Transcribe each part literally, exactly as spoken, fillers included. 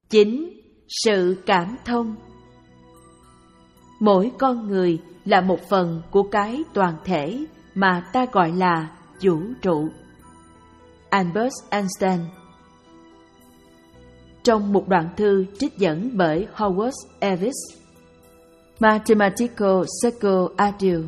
Chín. Sự cảm thông. Mỗi con người là một phần của cái toàn thể mà ta gọi là vũ trụ. Albert Einstein. Trong một đoạn thư trích dẫn bởi Howard Evis, Mathematical Circle Audio.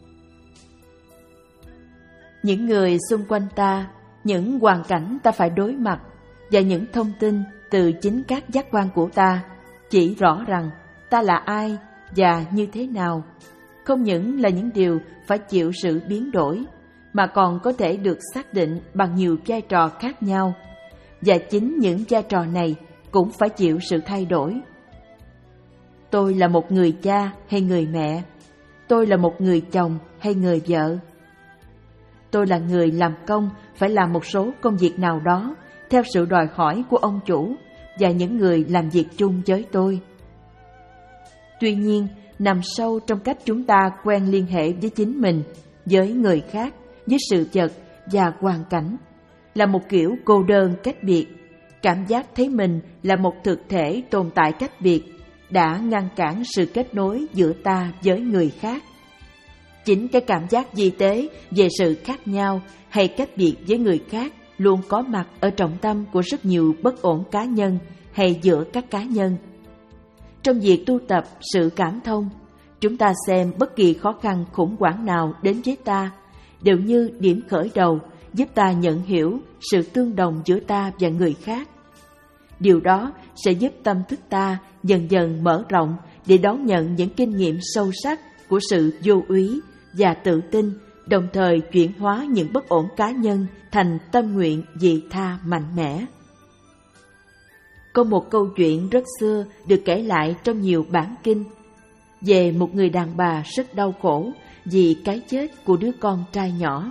Những người xung quanh ta, những hoàn cảnh ta phải đối mặt và những thông tin từ chính các giác quan của ta chỉ rõ rằng ta là ai và như thế nào, không những là những điều phải chịu sự biến đổi, mà còn có thể được xác định bằng nhiều vai trò khác nhau, và chính những vai trò này cũng phải chịu sự thay đổi. Tôi là một người cha hay người mẹ? Tôi là một người chồng hay người vợ? Tôi là người làm công, phải làm một số công việc nào đó theo sự đòi hỏi của ông chủ và những người làm việc chung với tôi. Tuy nhiên, nằm sâu trong cách chúng ta quen liên hệ với chính mình, với người khác, với sự vật và hoàn cảnh, là một kiểu cô đơn cách biệt. Cảm giác thấy mình là một thực thể tồn tại cách biệt đã ngăn cản sự kết nối giữa ta với người khác. Chính cái cảm giác vi tế về sự khác nhau hay cách biệt với người khác luôn có mặt ở trọng tâm của rất nhiều bất ổn cá nhân hay giữa các cá nhân. Trong việc tu tập sự cảm thông, chúng ta xem bất kỳ khó khăn khủng hoảng nào đến với ta đều như điểm khởi đầu giúp ta nhận hiểu sự tương đồng giữa ta và người khác. Điều đó sẽ giúp tâm thức ta dần dần mở rộng để đón nhận những kinh nghiệm sâu sắc của sự vô úy và tự tin, đồng thời chuyển hóa những bất ổn cá nhân thành tâm nguyện vị tha mạnh mẽ. Có một câu chuyện rất xưa được kể lại trong nhiều bản kinh về một người đàn bà rất đau khổ vì cái chết của đứa con trai nhỏ.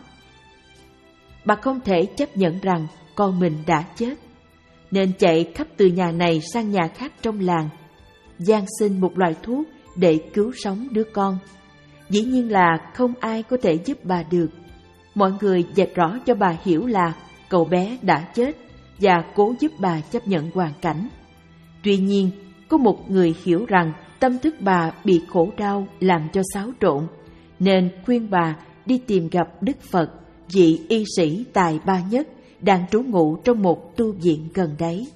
Bà không thể chấp nhận rằng con mình đã chết, nên chạy khắp từ nhà này sang nhà khác trong làng, van xin một loại thuốc để cứu sống đứa con. Dĩ nhiên là không ai có thể giúp bà được. Mọi người dạy rõ cho bà hiểu là cậu bé đã chết và cố giúp bà chấp nhận hoàn cảnh. Tuy nhiên, có một người hiểu rằng tâm thức bà bị khổ đau làm cho xáo trộn, nên khuyên bà đi tìm gặp Đức Phật, vị y sĩ tài ba nhất đang trú ngụ trong một tu viện gần đấy.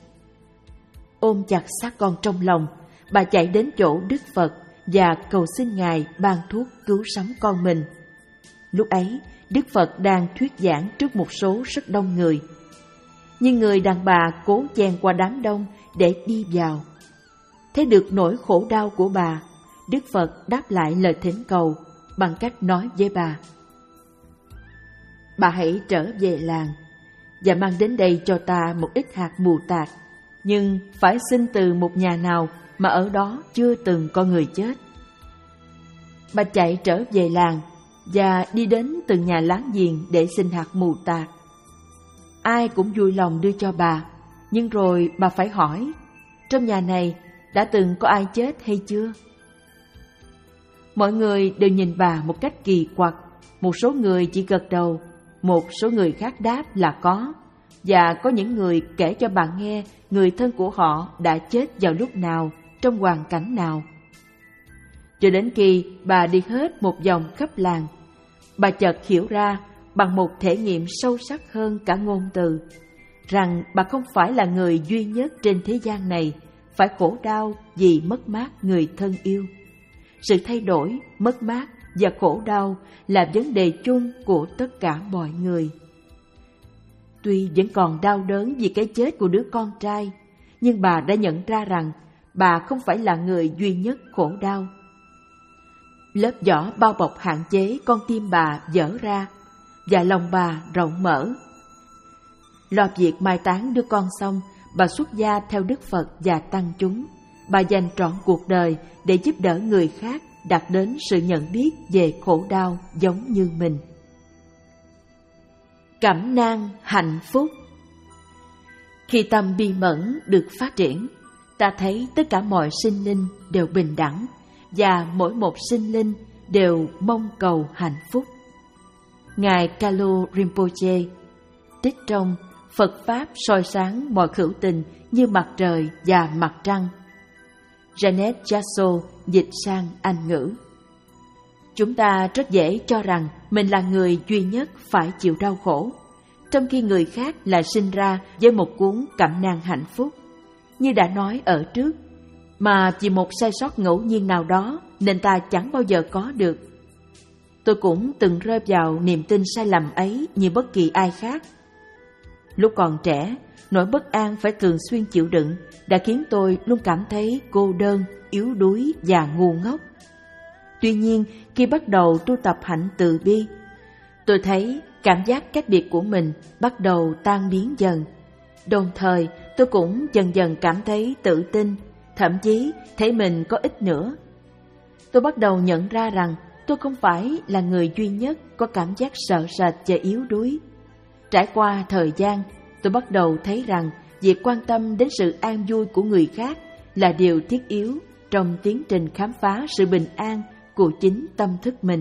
Ôm chặt xác con trong lòng, bà chạy đến chỗ Đức Phật và cầu xin Ngài ban thuốc cứu sống con mình. Lúc ấy, Đức Phật đang thuyết giảng trước một số rất đông người. Nhưng người đàn bà cố chen qua đám đông để đi vào. Thấy được nỗi khổ đau của bà, Đức Phật đáp lại lời thỉnh cầu bằng cách nói với bà: Bà hãy trở về làng và mang đến đây cho ta một ít hạt mù tạt, nhưng phải xin từ một nhà nào mà ở đó chưa từng có người chết. Bà chạy trở về làng và đi đến từng nhà láng giềng để xin hạt mù tạt. Ai cũng vui lòng đưa cho bà, nhưng rồi bà phải hỏi, trong nhà này đã từng có ai chết hay chưa? Mọi người đều nhìn bà một cách kỳ quặc. Một số người chỉ gật đầu, một số người khác đáp là có, và có những người kể cho bà nghe người thân của họ đã chết vào lúc nào, trong hoàn cảnh nào. Cho đến khi bà đi hết một vòng khắp làng, bà chợt hiểu ra bằng một thể nghiệm sâu sắc hơn cả ngôn từ, rằng bà không phải là người duy nhất trên thế gian này phải khổ đau vì mất mát người thân yêu. Sự thay đổi, mất mát và khổ đau là vấn đề chung của tất cả mọi người. Tuy vẫn còn đau đớn vì cái chết của đứa con trai, nhưng bà đã nhận ra rằng bà không phải là người duy nhất khổ đau. Lớp vỏ bao bọc hạn chế con tim bà vỡ ra, và lòng bà rộng mở. Lo việc mai táng đứa con xong, bà xuất gia theo Đức Phật và tăng chúng. Bà dành trọn cuộc đời để giúp đỡ người khác đạt đến sự nhận biết về khổ đau giống như mình. Cẩm nang hạnh phúc. Khi tâm bi mẫn được phát triển, ta thấy tất cả mọi sinh linh đều bình đẳng, và mỗi một sinh linh đều mong cầu hạnh phúc. Ngài Kalu Rinpoche, trích trong Phật Pháp soi sáng mọi hữu tình như mặt trời và mặt trăng. Janet Jasso dịch sang Anh ngữ. Chúng ta rất dễ cho rằng mình là người duy nhất phải chịu đau khổ, trong khi người khác là sinh ra với một cuốn cẩm nang hạnh phúc. Như đã nói ở trước, mà vì một sai sót ngẫu nhiên nào đó nên ta chẳng bao giờ có được. Tôi cũng từng rơi vào niềm tin sai lầm ấy như bất kỳ ai khác. Lúc còn trẻ, nỗi bất an phải thường xuyên chịu đựng đã khiến tôi luôn cảm thấy cô đơn, yếu đuối và ngu ngốc. Tuy nhiên, khi bắt đầu tu tập hạnh từ bi, tôi thấy cảm giác cách biệt của mình bắt đầu tan biến dần. Đồng thời, tôi cũng dần dần cảm thấy tự tin, thậm chí thấy mình có ích nữa. Tôi bắt đầu nhận ra rằng tôi không phải là người duy nhất có cảm giác sợ sệt và yếu đuối. Trải qua thời gian, tôi bắt đầu thấy rằng việc quan tâm đến sự an vui của người khác là điều thiết yếu trong tiến trình khám phá sự bình an của chính tâm thức mình.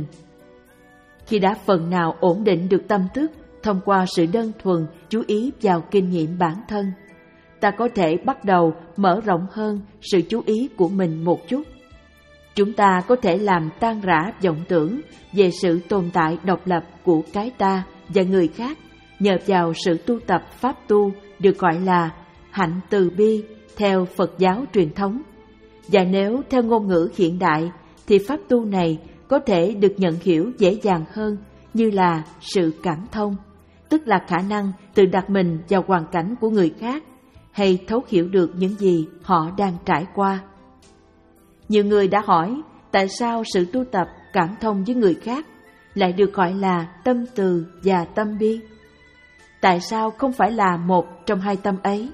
Khi đã phần nào ổn định được tâm thức thông qua sự đơn thuần chú ý vào kinh nghiệm bản thân, ta có thể bắt đầu mở rộng hơn sự chú ý của mình một chút. Chúng ta có thể làm tan rã vọng tưởng về sự tồn tại độc lập của cái ta và người khác nhờ vào sự tu tập pháp tu được gọi là hạnh từ bi theo Phật giáo truyền thống. Và nếu theo ngôn ngữ hiện đại thì pháp tu này có thể được nhận hiểu dễ dàng hơn như là sự cảm thông, tức là khả năng tự đặt mình vào hoàn cảnh của người khác hay thấu hiểu được những gì họ đang trải qua. Nhiều người đã hỏi tại sao sự tu tập cảm thông với người khác lại được gọi là tâm từ và tâm bi. Tại sao không phải là một trong hai tâm ấy?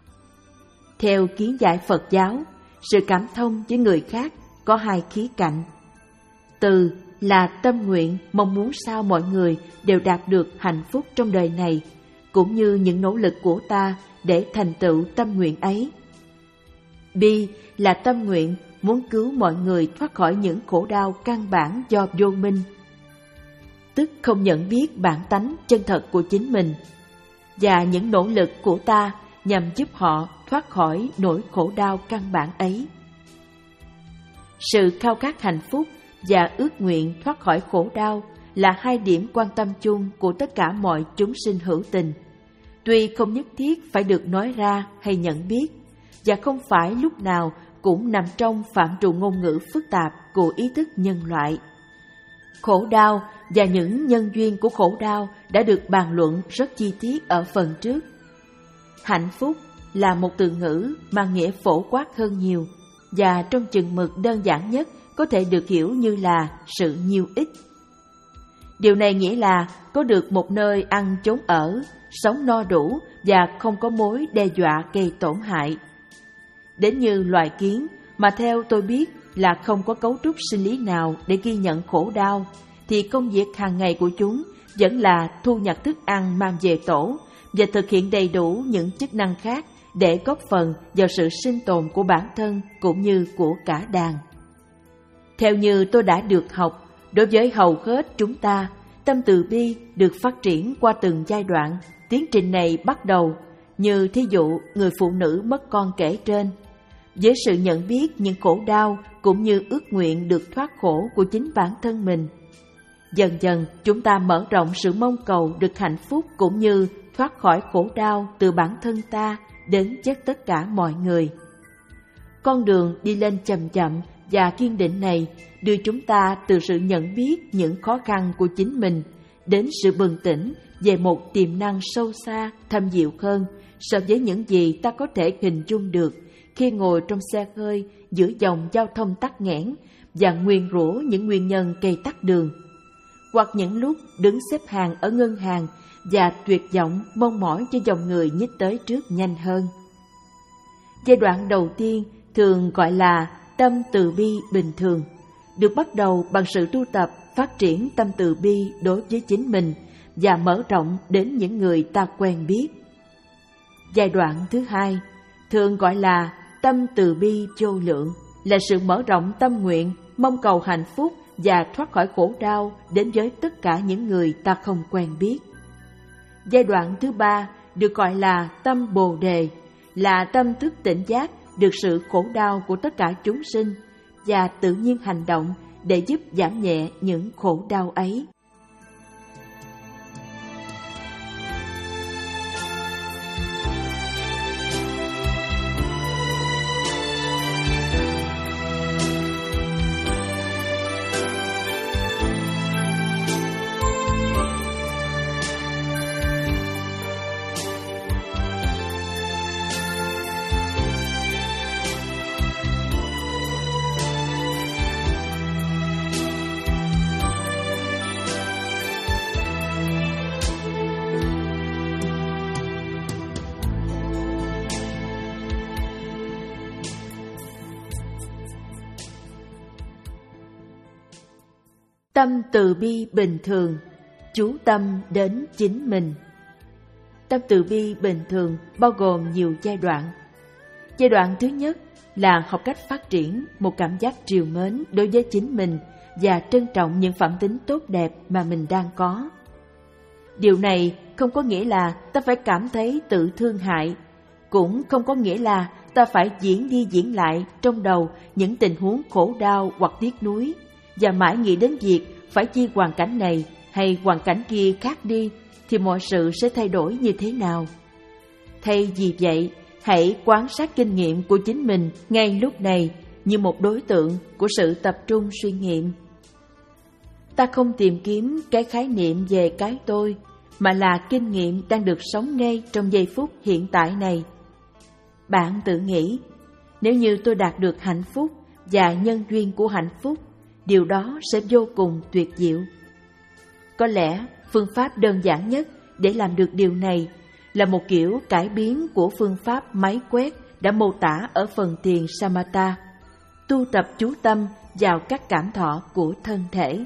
Theo kiến giải Phật giáo, sự cảm thông với người khác có hai khía cạnh. Từ là tâm nguyện mong muốn sao mọi người đều đạt được hạnh phúc trong đời này, cũng như những nỗ lực của ta để thành tựu tâm nguyện ấy. Bi là tâm nguyện muốn cứu mọi người thoát khỏi những khổ đau căn bản do vô minh, tức không nhận biết bản tánh chân thật của chính mình, và những nỗ lực của ta nhằm giúp họ thoát khỏi nỗi khổ đau căn bản ấy. Sự khao khát hạnh phúc và ước nguyện thoát khỏi khổ đau là hai điểm quan tâm chung của tất cả mọi chúng sinh hữu tình, tuy không nhất thiết phải được nói ra hay nhận biết, và không phải lúc nào cũng nằm trong phạm trù ngôn ngữ phức tạp của ý thức nhân loại. Khổ đau và những nhân duyên của khổ đau đã được bàn luận rất chi tiết ở phần trước. Hạnh phúc là một từ ngữ mang nghĩa phổ quát hơn nhiều, và trong chừng mực đơn giản nhất có thể được hiểu như là sự nhiêu ích. Điều này nghĩa là có được một nơi ăn chốn ở, sống no đủ và không có mối đe dọa gây tổn hại. Đến như loài kiến mà theo tôi biết là không có cấu trúc sinh lý nào để ghi nhận khổ đau, thì công việc hàng ngày của chúng vẫn là thu nhặt thức ăn mang về tổ và thực hiện đầy đủ những chức năng khác để góp phần vào sự sinh tồn của bản thân cũng như của cả đàn. Theo như tôi đã được học, đối với hầu hết chúng ta, tâm từ bi được phát triển qua từng giai đoạn. Tiến trình này bắt đầu như thí dụ người phụ nữ mất con kể trên, với sự nhận biết những khổ đau cũng như ước nguyện được thoát khổ của chính bản thân mình. Dần dần chúng ta mở rộng sự mong cầu được hạnh phúc cũng như thoát khỏi khổ đau từ bản thân ta đến với tất cả mọi người. Con đường đi lên chậm chậm và kiên định này đưa chúng ta từ sự nhận biết những khó khăn của chính mình đến sự bừng tỉnh về một tiềm năng sâu xa, thâm diệu hơn so với những gì ta có thể hình dung được khi ngồi trong xe hơi giữa dòng giao thông tắc nghẽn và nguyền rủa những nguyên nhân gây tắc đường, hoặc những lúc đứng xếp hàng ở ngân hàng và tuyệt vọng mong mỏi cho dòng người nhích tới trước nhanh hơn. Giai đoạn đầu tiên thường gọi là tâm từ bi bình thường, được bắt đầu bằng sự tu tập phát triển tâm từ bi đối với chính mình và mở rộng đến những người ta quen biết. Giai đoạn thứ hai thường gọi là tâm từ bi vô lượng, là sự mở rộng tâm nguyện, mong cầu hạnh phúc và thoát khỏi khổ đau đến với tất cả những người ta không quen biết. Giai đoạn thứ ba được gọi là tâm Bồ Đề, là tâm thức tỉnh giác được sự khổ đau của tất cả chúng sinh và tự nhiên hành động để giúp giảm nhẹ những khổ đau ấy. Tâm từ bi bình thường, chú tâm đến chính mình. Tâm từ bi bình thường bao gồm nhiều giai đoạn. Giai đoạn thứ nhất là học cách phát triển một cảm giác trìu mến đối với chính mình và trân trọng những phẩm tính tốt đẹp mà mình đang có. Điều này không có nghĩa là ta phải cảm thấy tự thương hại, cũng không có nghĩa là ta phải diễn đi diễn lại trong đầu những tình huống khổ đau hoặc tiếc nuối và mãi nghĩ đến việc phải chi hoàn cảnh này hay hoàn cảnh kia khác đi thì mọi sự sẽ thay đổi như thế nào. Thay vì vậy, hãy quan sát kinh nghiệm của chính mình ngay lúc này như một đối tượng của sự tập trung suy nghiệm. Ta không tìm kiếm cái khái niệm về cái tôi, mà là kinh nghiệm đang được sống ngay trong giây phút hiện tại này. Bạn tự nghĩ, nếu như tôi đạt được hạnh phúc và nhân duyên của hạnh phúc, điều đó sẽ vô cùng tuyệt diệu. Có lẽ phương pháp đơn giản nhất để làm được điều này là một kiểu cải biến của phương pháp máy quét đã mô tả ở phần thiền Samatha, tu tập chú tâm vào các cảm thọ của thân thể.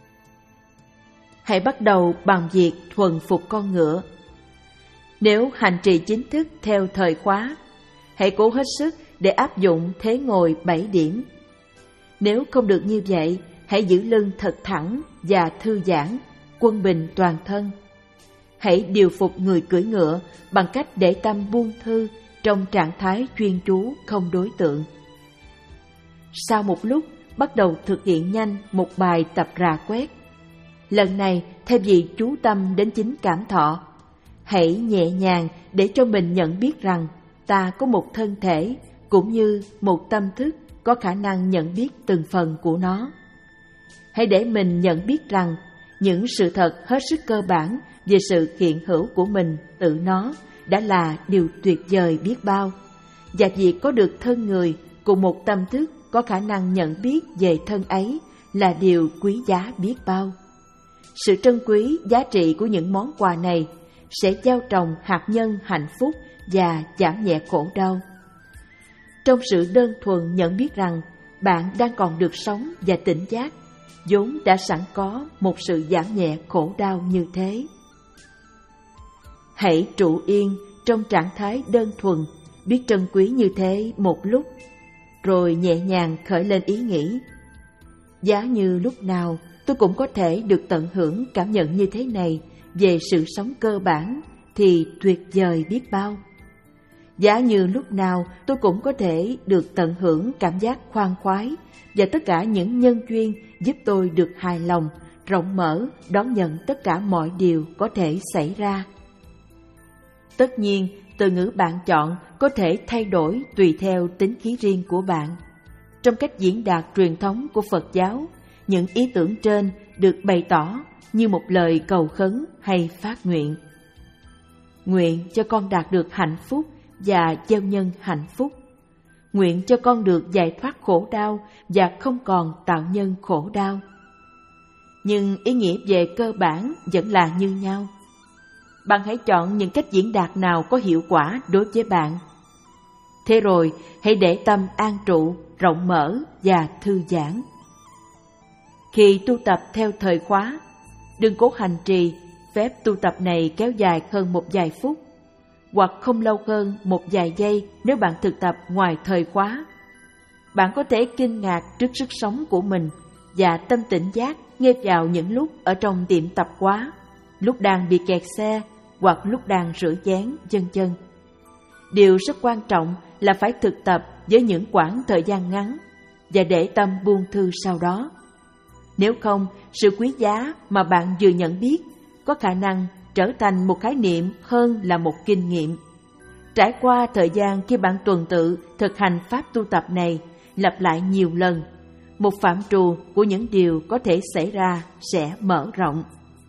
Hãy bắt đầu bằng việc thuần phục con ngựa. Nếu hành trì chính thức theo thời khóa, hãy cố hết sức để áp dụng thế ngồi bảy điểm. Nếu không được như vậy, hãy giữ lưng thật thẳng và thư giãn, quân bình toàn thân. Hãy điều phục người cưỡi ngựa bằng cách để tâm buông thư trong trạng thái chuyên chú không đối tượng. Sau một lúc, bắt đầu thực hiện nhanh một bài tập rà quét. Lần này, thay vì chú tâm đến chính cảm thọ, hãy nhẹ nhàng để cho mình nhận biết rằng ta có một thân thể cũng như một tâm thức có khả năng nhận biết từng phần của nó. Hãy để mình nhận biết rằng những sự thật hết sức cơ bản về sự hiện hữu của mình tự nó đã là điều tuyệt vời biết bao, và việc có được thân người cùng một tâm thức có khả năng nhận biết về thân ấy là điều quý giá biết bao. Sự trân quý giá trị của những món quà này sẽ gieo trồng hạt nhân hạnh phúc và giảm nhẹ khổ đau. Trong sự đơn thuần nhận biết rằng bạn đang còn được sống và tỉnh giác, vốn đã sẵn có một sự giảm nhẹ khổ đau như thế. Hãy trụ yên trong trạng thái đơn thuần, biết trân quý như thế một lúc, rồi nhẹ nhàng khởi lên ý nghĩ: giá như lúc nào tôi cũng có thể được tận hưởng cảm nhận như thế này về sự sống cơ bản thì tuyệt vời biết bao. Giá như lúc nào tôi cũng có thể được tận hưởng cảm giác khoan khoái và tất cả những nhân duyên giúp tôi được hài lòng, rộng mở đón nhận tất cả mọi điều có thể xảy ra. Tất nhiên, từ ngữ bạn chọn có thể thay đổi tùy theo tính khí riêng của bạn. Trong cách diễn đạt truyền thống của Phật giáo, những ý tưởng trên được bày tỏ như một lời cầu khấn hay phát nguyện. Nguyện cho con đạt được hạnh phúc và gieo nhân hạnh phúc. Nguyện cho con được giải thoát khổ đau và không còn tạo nhân khổ đau. Nhưng ý nghĩa về cơ bản vẫn là như nhau. Bạn hãy chọn những cách diễn đạt nào có hiệu quả đối với bạn. Thế rồi, hãy để tâm an trụ, rộng mở và thư giãn. Khi tu tập theo thời khóa, đừng cố hành trì phép tu tập này kéo dài hơn một vài phút, hoặc không lâu hơn một vài giây nếu bạn thực tập ngoài thời khóa. Bạn có thể kinh ngạc trước sức sống của mình và tâm tỉnh giác nghe vào những lúc ở trong tiệm tập hóa, lúc đang bị kẹt xe, hoặc lúc đang rửa chén, vân vân. Điều rất quan trọng là phải thực tập với những quãng thời gian ngắn và để tâm buông thư sau đó. Nếu không, sự quý giá mà bạn vừa nhận biết có khả năng trở thành một khái niệm hơn là một kinh nghiệm. Trải qua thời gian khi bạn tuần tự thực hành pháp tu tập này lặp lại nhiều lần, một phạm trù của những điều có thể xảy ra sẽ mở rộng.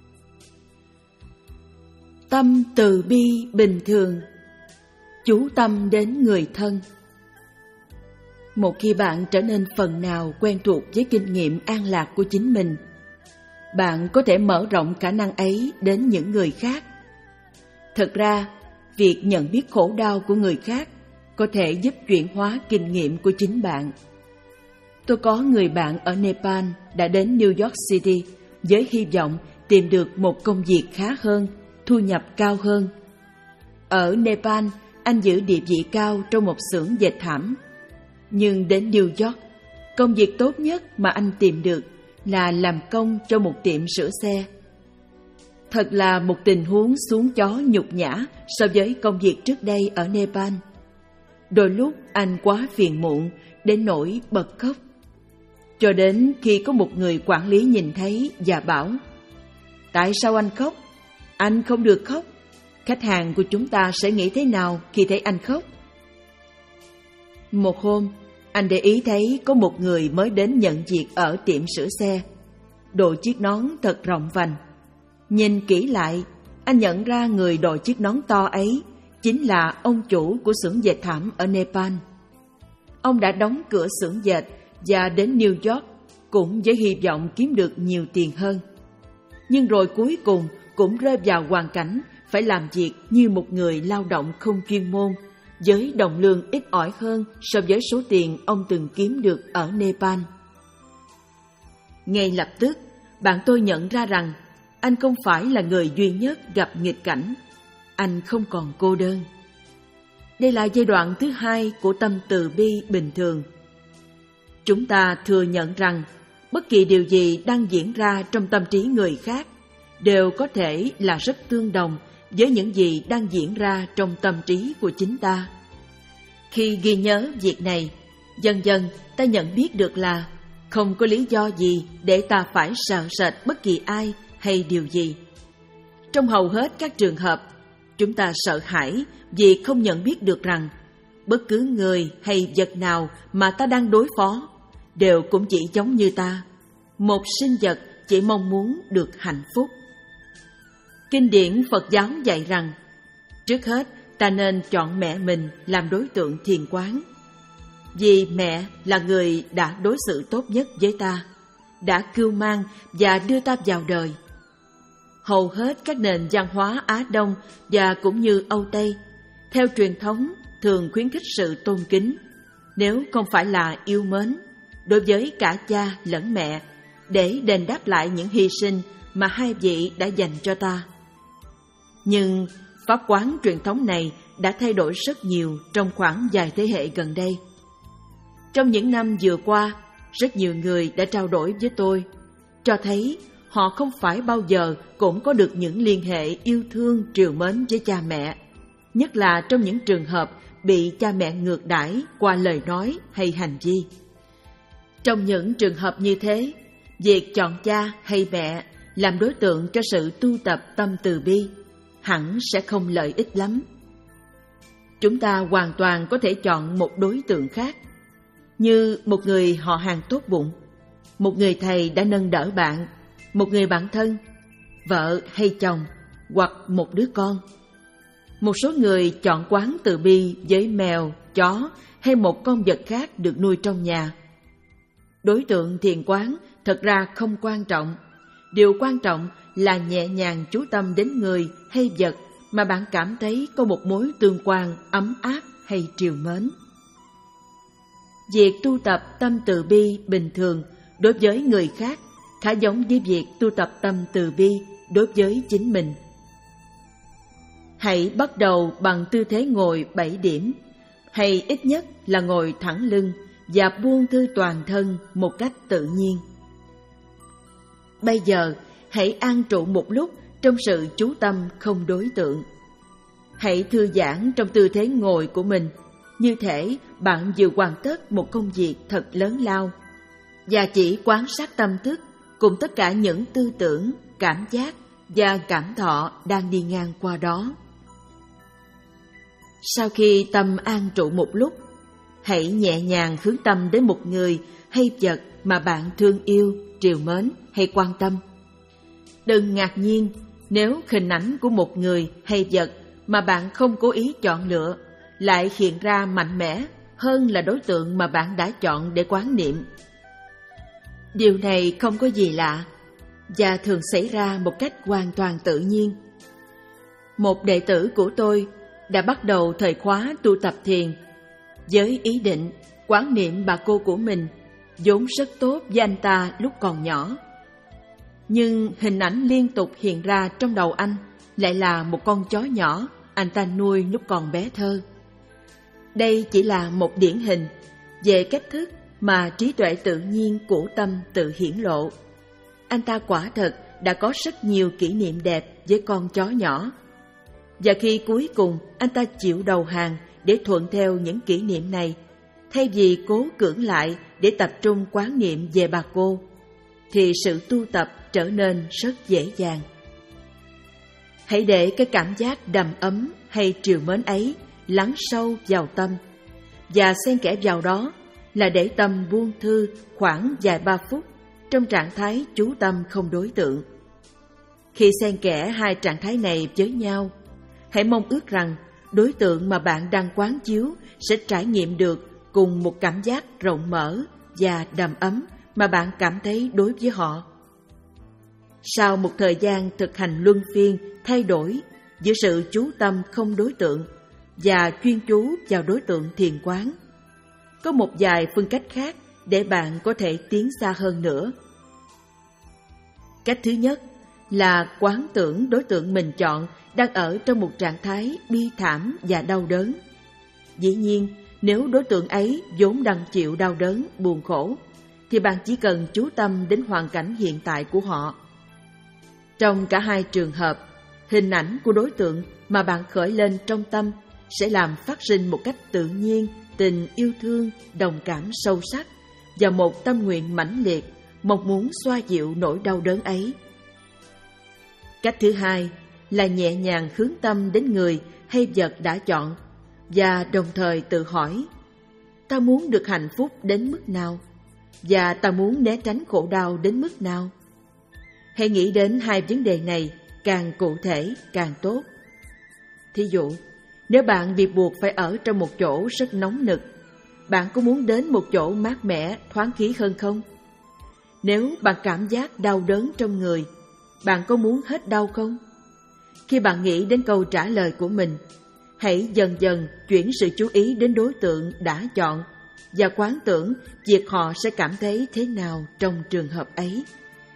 Tâm từ bi bình thường, chú tâm đến người thân. Một khi bạn trở nên phần nào quen thuộc với kinh nghiệm an lạc của chính mình, bạn có thể mở rộng khả năng ấy đến những người khác. Thật ra, việc nhận biết khổ đau của người khác có thể giúp chuyển hóa kinh nghiệm của chính bạn. Tôi có người bạn ở Nepal đã đến New York City với hy vọng tìm được một công việc khá hơn, thu nhập cao hơn. Ở Nepal, anh giữ địa vị cao trong một xưởng dệt thảm. Nhưng đến New York, công việc tốt nhất mà anh tìm được là làm công cho một tiệm sửa xe. Thật là một tình huống xuống chó nhục nhã so với công việc trước đây ở Nepal. Đôi lúc anh quá phiền muộn đến nỗi bật khóc. Cho đến khi có một người quản lý nhìn thấy và bảo: "Tại sao anh khóc? Anh không được khóc. Khách hàng của chúng ta sẽ nghĩ thế nào khi thấy anh khóc?" Một hôm, anh để ý thấy có một người mới đến nhận việc ở tiệm sửa xe. Đội chiếc nón thật rộng vành. Nhìn kỹ lại, anh nhận ra người đội chiếc nón to ấy chính là ông chủ của xưởng dệt thảm ở Nepal. Ông đã đóng cửa xưởng dệt và đến New York cũng với hy vọng kiếm được nhiều tiền hơn. Nhưng rồi cuối cùng cũng rơi vào hoàn cảnh phải làm việc như một người lao động không chuyên môn, với đồng lương ít ỏi hơn so với số tiền ông từng kiếm được ở Nepal. Ngay lập tức, bạn tôi nhận ra rằng anh không phải là người duy nhất gặp nghịch cảnh. Anh không còn cô đơn. Đây là giai đoạn thứ hai của tâm từ bi bình thường. Chúng ta thừa nhận rằng bất kỳ điều gì đang diễn ra trong tâm trí người khác đều có thể là rất tương đồng với những gì đang diễn ra trong tâm trí của chính ta. Khi ghi nhớ việc này, dần dần ta nhận biết được là không có lý do gì để ta phải sợ sệt bất kỳ ai hay điều gì. Trong hầu hết các trường hợp, chúng ta sợ hãi vì không nhận biết được rằng bất cứ người hay vật nào mà ta đang đối phó đều cũng chỉ giống như ta, một sinh vật chỉ mong muốn được hạnh phúc. Kinh điển Phật giáo dạy rằng, trước hết ta nên chọn mẹ mình làm đối tượng thiền quán. Vì mẹ là người đã đối xử tốt nhất với ta, đã cưu mang và đưa ta vào đời. Hầu hết các nền văn hóa Á Đông và cũng như Âu Tây, theo truyền thống thường khuyến khích sự tôn kính, nếu không phải là yêu mến, đối với cả cha lẫn mẹ, để đền đáp lại những hy sinh mà hai vị đã dành cho ta. Nhưng pháp quán truyền thống này đã thay đổi rất nhiều trong khoảng vài thế hệ gần đây. Trong những năm vừa qua, rất nhiều người đã trao đổi với tôi, cho thấy họ không phải bao giờ cũng có được những liên hệ yêu thương trìu mến với cha mẹ, nhất là trong những trường hợp bị cha mẹ ngược đãi qua lời nói hay hành vi. Trong những trường hợp như thế, việc chọn cha hay mẹ làm đối tượng cho sự tu tập tâm từ bi hẳn sẽ không lợi ích lắm. Chúng ta hoàn toàn có thể chọn một đối tượng khác, như một người họ hàng tốt bụng, một người thầy đã nâng đỡ bạn, một người bạn thân, vợ hay chồng, hoặc một đứa con. Một số người chọn quán từ bi với mèo, chó hay một con vật khác được nuôi trong nhà. Đối tượng thiền quán thật ra không quan trọng. Điều quan trọng là nhẹ nhàng chú tâm đến người hay vật mà bạn cảm thấy có một mối tương quan ấm áp hay trìu mến. Việc tu tập tâm từ bi bình thường đối với người khác khá giống với việc tu tập tâm từ bi đối với chính mình. Hãy bắt đầu bằng tư thế ngồi bảy điểm, hay ít nhất là ngồi thẳng lưng và buông thư toàn thân một cách tự nhiên. Bây giờ, hãy an trụ một lúc trong sự chú tâm không đối tượng. Hãy thư giãn trong tư thế ngồi của mình, như thể bạn vừa hoàn tất một công việc thật lớn lao, và chỉ quan sát tâm thức cùng tất cả những tư tưởng, cảm giác và cảm thọ đang đi ngang qua đó. Sau khi tâm an trụ một lúc, hãy nhẹ nhàng hướng tâm đến một người hay vật mà bạn thương yêu, trìu mến hay quan tâm. Đừng ngạc nhiên nếu hình ảnh của một người hay vật mà bạn không cố ý chọn lựa lại hiện ra mạnh mẽ hơn là đối tượng mà bạn đã chọn để quán niệm. Điều này không có gì lạ và thường xảy ra một cách hoàn toàn tự nhiên. Một đệ tử của tôi đã bắt đầu thời khóa tu tập thiền với ý định quán niệm bà cô của mình vốn rất tốt với anh ta lúc còn nhỏ. Nhưng hình ảnh liên tục hiện ra trong đầu anh lại là một con chó nhỏ anh ta nuôi lúc còn bé thơ. Đây chỉ là một điển hình về cách thức mà trí tuệ tự nhiên của tâm tự hiển lộ. Anh ta quả thật đã có rất nhiều kỷ niệm đẹp với con chó nhỏ. Và khi cuối cùng anh ta chịu đầu hàng để thuận theo những kỷ niệm này, thay vì cố cưỡng lại để tập trung quán niệm về bà cô, thì sự tu tập trở nên rất dễ dàng. Hãy để cái cảm giác đầm ấm hay trìu mến ấy lắng sâu vào tâm, và xen kẽ vào đó là để tâm buông thư khoảng vài ba phút trong trạng thái chú tâm không đối tượng. Khi xen kẽ hai trạng thái này với nhau, hãy mong ước rằng đối tượng mà bạn đang quán chiếu sẽ trải nghiệm được cùng một cảm giác rộng mở và đầm ấm mà bạn cảm thấy đối với họ. Sau một thời gian thực hành luân phiên thay đổi giữa sự chú tâm không đối tượng và chuyên chú vào đối tượng thiền quán, có một vài phương cách khác để bạn có thể tiến xa hơn nữa. Cách thứ nhất là quán tưởng đối tượng mình chọn đang ở trong một trạng thái bi thảm và đau đớn. Dĩ nhiên, nếu đối tượng ấy vốn đang chịu đau đớn, buồn khổ, thì bạn chỉ cần chú tâm đến hoàn cảnh hiện tại của họ. Trong cả hai trường hợp, hình ảnh của đối tượng mà bạn khởi lên trong tâm sẽ làm phát sinh một cách tự nhiên tình yêu thương, đồng cảm sâu sắc và một tâm nguyện mãnh liệt, mong muốn xoa dịu nỗi đau đớn ấy. Cách thứ hai là nhẹ nhàng hướng tâm đến người hay vật đã chọn và đồng thời tự hỏi: ta muốn được hạnh phúc đến mức nào? Và ta muốn né tránh khổ đau đến mức nào? Hãy nghĩ đến hai vấn đề này càng cụ thể càng tốt. Thí dụ, nếu bạn bị buộc phải ở trong một chỗ rất nóng nực, bạn có muốn đến một chỗ mát mẻ, thoáng khí hơn không? Nếu bạn cảm giác đau đớn trong người, bạn có muốn hết đau không? Khi bạn nghĩ đến câu trả lời của mình, hãy dần dần chuyển sự chú ý đến đối tượng đã chọn và quán tưởng việc họ sẽ cảm thấy thế nào trong trường hợp ấy.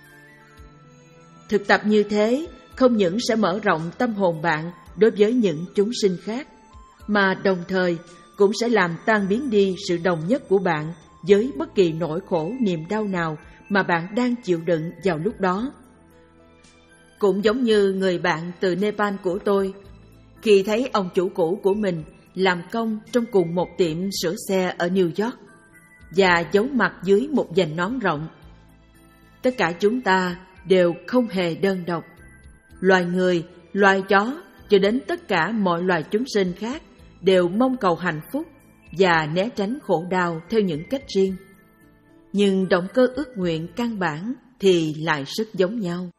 Thực tập như thế không những sẽ mở rộng tâm hồn bạn đối với những chúng sinh khác, mà đồng thời cũng sẽ làm tan biến đi sự đồng nhất của bạn với bất kỳ nỗi khổ niềm đau nào mà bạn đang chịu đựng vào lúc đó. Cũng giống như người bạn từ Nepal của tôi, khi thấy ông chủ cũ của mình làm công trong cùng một tiệm sửa xe ở New York và giấu mặt dưới một vành nón rộng. Tất cả chúng ta đều không hề đơn độc. Loài người, loài chó cho đến tất cả mọi loài chúng sinh khác đều mong cầu hạnh phúc và né tránh khổ đau theo những cách riêng. Nhưng động cơ ước nguyện căn bản thì lại rất giống nhau.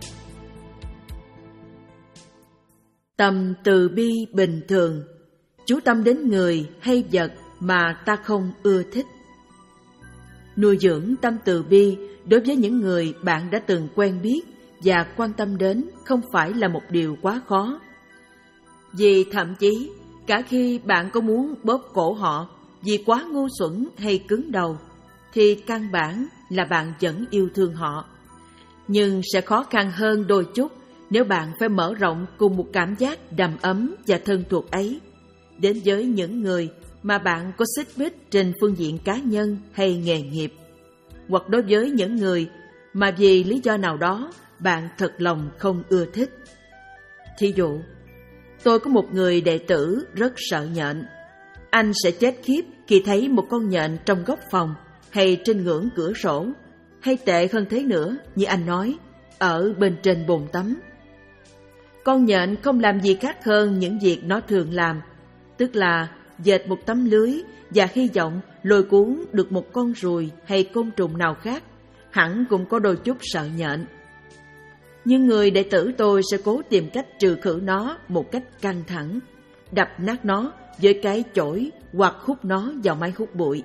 Tâm từ bi bình thường, chú tâm đến người hay vật mà ta không ưa thích. Nuôi dưỡng tâm từ bi đối với những người bạn đã từng quen biết và quan tâm đến không phải là một điều quá khó. Vì thậm chí, cả khi bạn có muốn bóp cổ họ vì quá ngu xuẩn hay cứng đầu, thì căn bản là bạn vẫn yêu thương họ. Nhưng sẽ khó khăn hơn đôi chút nếu bạn phải mở rộng cùng một cảm giác đầm ấm và thân thuộc ấy đến với những người mà bạn có xích mích trên phương diện cá nhân hay nghề nghiệp, hoặc đối với những người mà vì lý do nào đó bạn thật lòng không ưa thích. Thí dụ, tôi có một người đệ tử rất sợ nhện. Anh sẽ chết khiếp khi thấy một con nhện trong góc phòng hay trên ngưỡng cửa sổ, hay tệ hơn thế nữa, như anh nói, ở bên trên bồn tắm. Con nhện không làm gì khác hơn những việc nó thường làm, tức là dệt một tấm lưới và hy vọng lôi cuốn được một con ruồi hay côn trùng nào khác, hẳn cũng có đôi chút sợ nhện. Nhưng người đệ tử tôi sẽ cố tìm cách trừ khử nó một cách căng thẳng, đập nát nó với cái chổi hoặc hút nó vào máy hút bụi.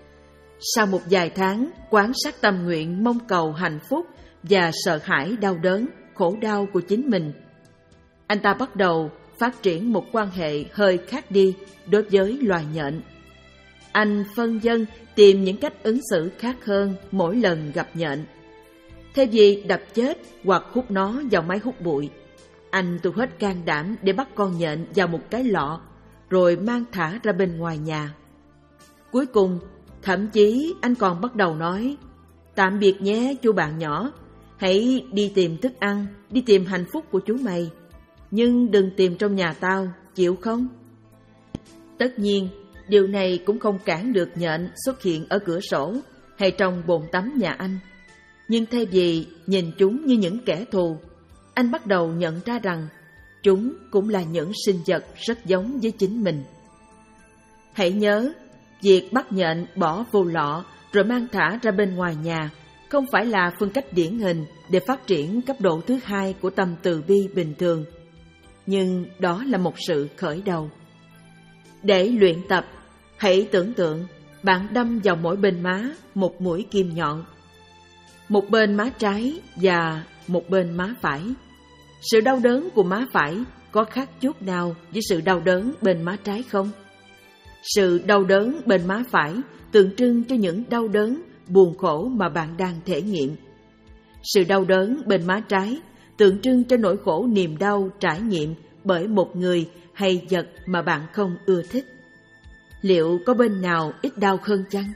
Sau một vài tháng quan sát tâm nguyện mong cầu hạnh phúc và sợ hãi đau đớn, khổ đau của chính mình, anh ta bắt đầu phát triển một quan hệ hơi khác đi đối với loài nhện. Anh phân vân tìm những cách ứng xử khác hơn mỗi lần gặp nhện. Thay vì đập chết hoặc hút nó vào máy hút bụi, anh tu hết can đảm để bắt con nhện vào một cái lọ, rồi mang thả ra bên ngoài nhà. Cuối cùng, thậm chí anh còn bắt đầu nói: "Tạm biệt nhé chú bạn nhỏ, hãy đi tìm thức ăn, đi tìm hạnh phúc của chú mày. Nhưng đừng tìm trong nhà tao, chịu không?" Tất nhiên, điều này cũng không cản được nhện xuất hiện ở cửa sổ hay trong bồn tắm nhà anh. Nhưng thay vì nhìn chúng như những kẻ thù, anh bắt đầu nhận ra rằng chúng cũng là những sinh vật rất giống với chính mình. Hãy nhớ, việc bắt nhện bỏ vô lọ rồi mang thả ra bên ngoài nhà không phải là phương cách điển hình để phát triển cấp độ thứ hai của tâm từ bi bình thường. Nhưng đó là một sự khởi đầu. Để luyện tập, hãy tưởng tượng bạn đâm vào mỗi bên má một mũi kim nhọn, một bên má trái và một bên má phải. Sự đau đớn của má phải có khác chút nào với sự đau đớn bên má trái không? Sự đau đớn bên má phải tượng trưng cho những đau đớn, buồn khổ mà bạn đang thể nghiệm. Sự đau đớn bên má trái tượng trưng cho nỗi khổ niềm đau trải nghiệm bởi một người hay vật mà bạn không ưa thích. Liệu có bên nào ít đau hơn chăng?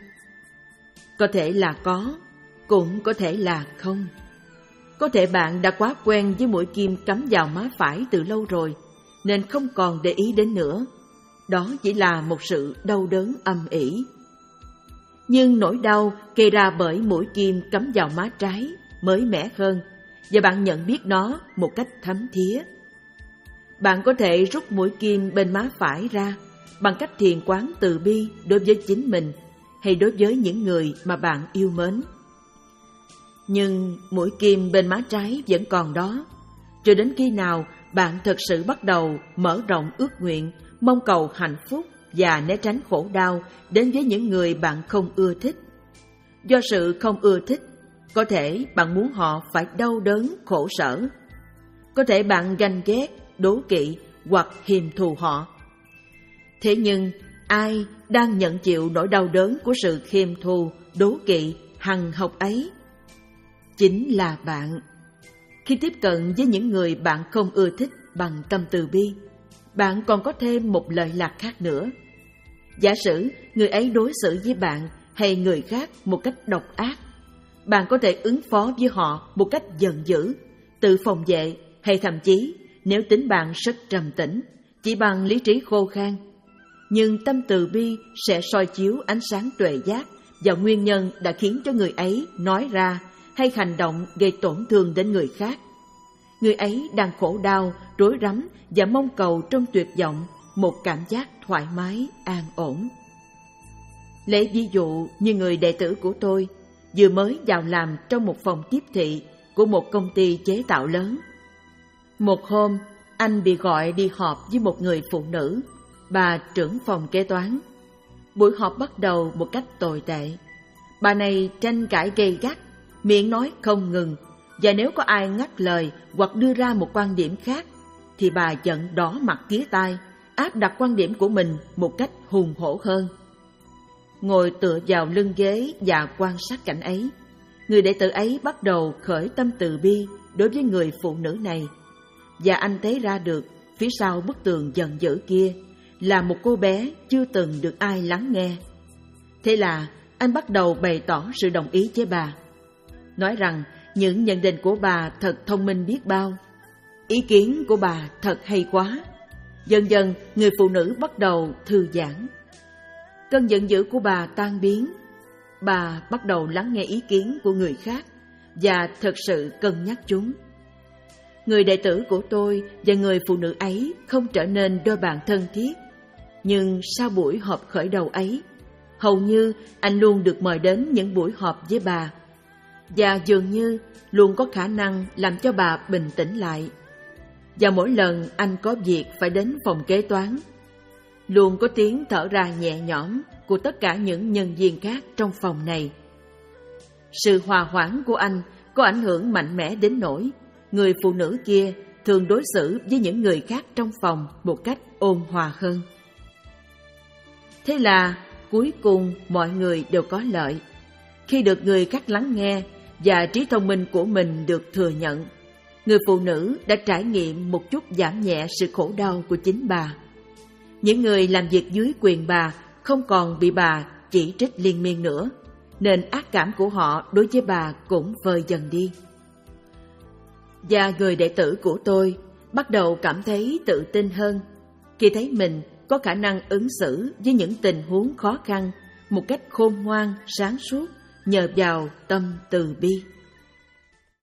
Có thể là có, cũng có thể là không. Có thể bạn đã quá quen với mũi kim cắm vào má phải từ lâu rồi, nên không còn để ý đến nữa. Đó chỉ là một sự đau đớn âm ỉ. Nhưng nỗi đau gây ra bởi mũi kim cắm vào má trái mới mẻ hơn, và bạn nhận biết nó một cách thấm thía. Bạn có thể rút mũi kim bên má phải ra bằng cách thiền quán từ bi đối với chính mình hay đối với những người mà bạn yêu mến. Nhưng mũi kim bên má trái vẫn còn đó, cho đến khi nào bạn thật sự bắt đầu mở rộng ước nguyện, mong cầu hạnh phúc và né tránh khổ đau đến với những người bạn không ưa thích. Do sự không ưa thích, có thể bạn muốn họ phải đau đớn, khổ sở. Có thể bạn ganh ghét, đố kỵ hoặc hiềm thù họ. Thế nhưng, ai đang nhận chịu nỗi đau đớn của sự khiêm thù, đố kỵ, hằn học ấy? Chính là bạn. Khi tiếp cận với những người bạn không ưa thích bằng tâm từ bi, bạn còn có thêm một lợi lạc khác nữa. Giả sử người ấy đối xử với bạn hay người khác một cách độc ác, bạn có thể ứng phó với họ một cách giận dữ, tự phòng vệ, hay thậm chí nếu tính bạn rất trầm tĩnh, chỉ bằng lý trí khô khan. Nhưng tâm từ bi sẽ soi chiếu ánh sáng tuệ giác vào nguyên nhân đã khiến cho người ấy nói ra hay hành động gây tổn thương đến người khác. Người ấy đang khổ đau, rối rắm và mong cầu trong tuyệt vọng một cảm giác thoải mái, an ổn. Lấy ví dụ như người đệ tử của tôi vừa mới vào làm trong một phòng tiếp thị của một công ty chế tạo lớn. Một hôm, anh bị gọi đi họp với một người phụ nữ. bà trưởng phòng kế toán. Buổi họp bắt đầu một cách tồi tệ. Bà này tranh cãi gay gắt, miệng nói không ngừng, và nếu có ai ngắt lời hoặc đưa ra một quan điểm khác, thì bà giận đỏ mặt tía tai, áp đặt quan điểm của mình một cách hùng hổ hơn. Ngồi tựa vào lưng ghế và quan sát cảnh ấy, người đệ tử ấy bắt đầu khởi tâm từ bi đối với người phụ nữ này, và anh thấy ra được phía sau bức tường giận dữ kia là một cô bé chưa từng được ai lắng nghe. Thế là anh bắt đầu bày tỏ sự đồng ý với bà, nói rằng những nhận định của bà thật thông minh biết bao, ý kiến của bà thật hay quá. Dần dần người phụ nữ bắt đầu thư giãn, cơn giận dữ của bà tan biến. Bà bắt đầu lắng nghe ý kiến của người khác và thật sự cân nhắc chúng. Người đệ tử của tôi và người phụ nữ ấy không trở nên đôi bạn thân thiết, nhưng sau buổi họp khởi đầu ấy, hầu như anh luôn được mời đến những buổi họp với bà, và dường như luôn có khả năng làm cho bà bình tĩnh lại. Và mỗi lần anh có việc phải đến phòng kế toán, luôn có tiếng thở ra nhẹ nhõm của tất cả những nhân viên khác trong phòng này. Sự hòa hoãn của anh có ảnh hưởng mạnh mẽ đến nỗi người phụ nữ kia thường đối xử với những người khác trong phòng một cách ôn hòa hơn. Thế là cuối cùng mọi người đều có lợi. Khi được người khác lắng nghe và trí thông minh của mình được thừa nhận, người phụ nữ đã trải nghiệm một chút giảm nhẹ sự khổ đau của chính bà. Những người làm việc dưới quyền bà không còn bị bà chỉ trích liên miên nữa, nên ác cảm của họ đối với bà cũng vơi dần đi. Và người đệ tử của tôi bắt đầu cảm thấy tự tin hơn khi thấy mình có khả năng ứng xử với những tình huống khó khăn một cách khôn ngoan, sáng suốt nhờ vào tâm từ bi.